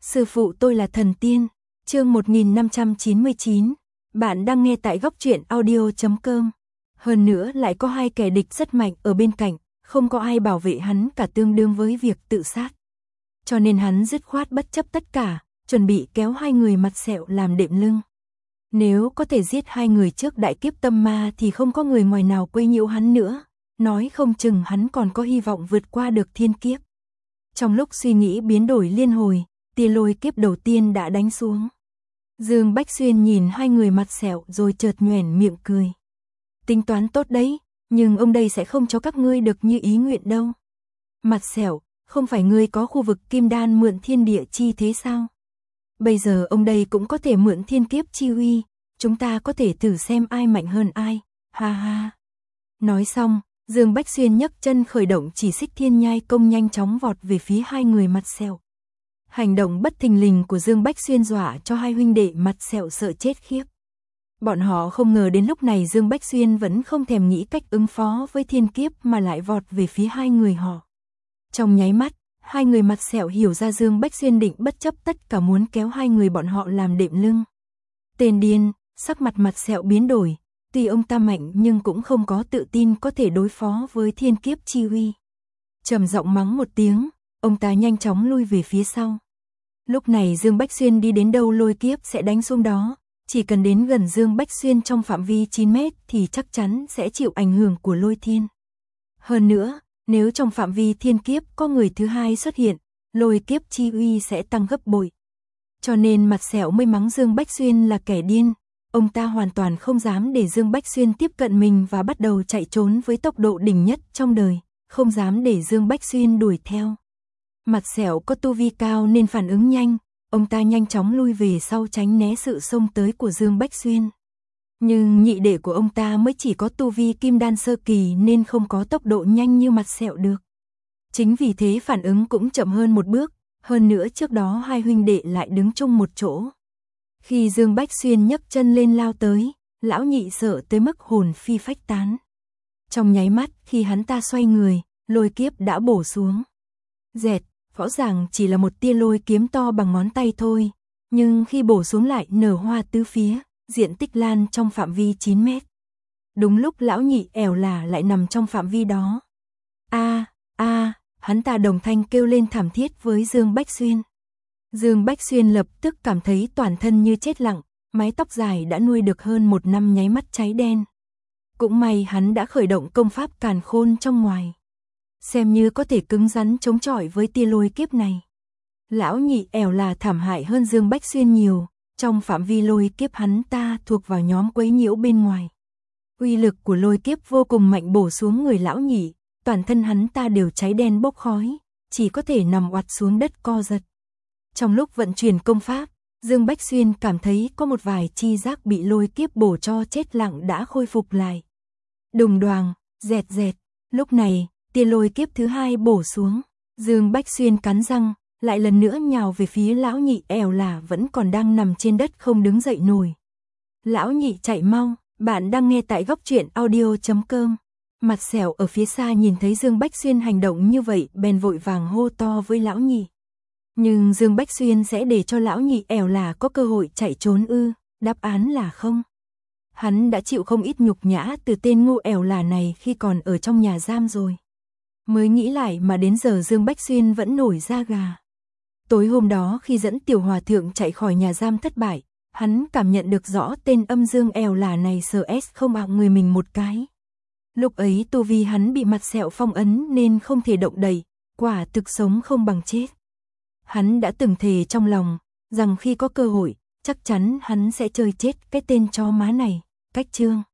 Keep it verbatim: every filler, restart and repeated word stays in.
Sư phụ tôi là thần tiên. Chương một nghìn năm trăm chín mươi chín. Bạn đang nghe tại góc truyện audio chấm com. Hơn nữa lại có hai kẻ địch rất mạnh ở bên cạnh, không có ai bảo vệ hắn cả, tương đương với việc tự sát. Cho nên hắn dứt khoát bất chấp tất cả, chuẩn bị kéo hai người mặt sẹo làm đệm lưng. Nếu có thể giết hai người trước đại kiếp tâm ma thì không có người ngoài nào quấy nhiễu hắn nữa, nói không chừng hắn còn có hy vọng vượt qua được thiên kiếp. Trong lúc suy nghĩ biến đổi liên hồi, tia lôi kiếp đầu tiên đã đánh xuống. Dương Bách Xuyên nhìn hai người mặt sẹo rồi chợt nhoẻn miệng cười. Tính toán tốt đấy, nhưng ông đây sẽ không cho các ngươi được như ý nguyện đâu. Mặt sẹo, không phải ngươi có khu vực kim đan mượn thiên địa chi thế sao? Bây giờ ông đây cũng có thể mượn thiên kiếp chi uy, chúng ta có thể thử xem ai mạnh hơn ai, ha ha. Nói xong, Dương Bách Xuyên nhấc chân khởi động chỉ xích thiên nhai công nhanh chóng vọt về phía hai người mặt sẹo. Hành động bất thình lình của Dương Bách Xuyên dọa cho hai huynh đệ mặt sẹo sợ chết khiếp. Bọn họ không ngờ đến lúc này Dương Bách Xuyên vẫn không thèm nghĩ cách ứng phó với thiên kiếp mà lại vọt về phía hai người họ. Trong nháy mắt, hai người mặt sẹo hiểu ra Dương Bách Xuyên định bất chấp tất cả muốn kéo hai người bọn họ làm đệm lưng. Tên điên, sắc mặt mặt sẹo biến đổi, tuy ông ta mạnh nhưng cũng không có tự tin có thể đối phó với thiên kiếp chi uy. Trầm giọng mắng một tiếng, ông ta nhanh chóng lui về phía sau. Lúc này Dương Bách Xuyên đi đến đâu lôi kiếp sẽ đánh xuống đó, chỉ cần đến gần Dương Bách Xuyên trong phạm vi chín mét thì chắc chắn sẽ chịu ảnh hưởng của lôi thiên. Hơn nữa, nếu trong phạm vi thiên kiếp có người thứ hai xuất hiện, lôi kiếp chi uy sẽ tăng gấp bội. Cho nên mặt sẹo mới mắng Dương Bách Xuyên là kẻ điên, ông ta hoàn toàn không dám để Dương Bách Xuyên tiếp cận mình và bắt đầu chạy trốn với tốc độ đỉnh nhất trong đời, không dám để Dương Bách Xuyên đuổi theo. Mặt sẹo có tu vi cao nên phản ứng nhanh, ông ta nhanh chóng lui về sau tránh né sự xông tới của Dương Bách Xuyên. Nhưng nhị đệ của ông ta mới chỉ có tu vi kim đan sơ kỳ nên không có tốc độ nhanh như mặt sẹo được. Chính vì thế phản ứng cũng chậm hơn một bước, hơn nữa trước đó hai huynh đệ lại đứng chung một chỗ. Khi Dương Bách Xuyên nhấc chân lên lao tới, lão nhị sợ tới mức hồn phi phách tán. Trong nháy mắt khi hắn ta xoay người, lôi kiếp đã bổ xuống. Dẹt, rõ ràng chỉ là một tia lôi kiếm to bằng ngón tay thôi, nhưng khi bổ xuống lại nở hoa tứ phía, diện tích lan trong phạm vi chín mét. Đúng lúc lão nhị ẻo lả lại nằm trong phạm vi đó. A, a, hắn ta đồng thanh kêu lên thảm thiết với Dương Bách Xuyên. Dương Bách Xuyên lập tức cảm thấy toàn thân như chết lặng, mái tóc dài đã nuôi được hơn một năm nháy mắt cháy đen. Cũng may hắn đã khởi động công pháp càn khôn trong ngoài, xem như có thể cứng rắn chống chọi với tia lôi kiếp này. Lão nhị ẻo là thảm hại hơn Dương Bách Xuyên nhiều, trong phạm vi lôi kiếp hắn ta thuộc vào nhóm quấy nhiễu bên ngoài. Uy lực của lôi kiếp vô cùng mạnh bổ xuống người lão nhị, toàn thân hắn ta đều cháy đen bốc khói, chỉ có thể nằm oặt xuống đất co giật. Trong lúc vận chuyển công pháp, Dương Bách Xuyên cảm thấy có một vài chi giác bị lôi kiếp bổ cho chết lặng đã khôi phục lại. Đùng đoàng, dẹt dẹt, lúc này, tia lôi kiếp thứ hai bổ xuống, Dương Bách Xuyên cắn răng, lại lần nữa nhào về phía lão nhị ẻo lả vẫn còn đang nằm trên đất không đứng dậy nổi. Lão nhị chạy mau, bạn đang nghe tại góc truyện audio chấm com. Mặt sẹo ở phía xa nhìn thấy Dương Bách Xuyên hành động như vậy bèn vội vàng hô to với lão nhị. Nhưng Dương Bách Xuyên sẽ để cho lão nhị ẻo lả có cơ hội chạy trốn ư? Đáp án là không. Hắn đã chịu không ít nhục nhã từ tên ngu ẻo lả này khi còn ở trong nhà giam rồi. Mới nghĩ lại mà đến giờ Dương Bách Xuyên vẫn nổi da gà. Tối hôm đó khi dẫn tiểu hòa thượng chạy khỏi nhà giam thất bại, hắn cảm nhận được rõ tên âm Dương ẻo lả này sợ ép không ạng người mình một cái. Lúc ấy tu vi hắn bị mặt sẹo phong ấn nên không thể động đậy, quả thực sống không bằng chết. Hắn đã từng thề trong lòng, rằng khi có cơ hội, chắc chắn hắn sẽ chơi chết cái tên chó má này, cách chương.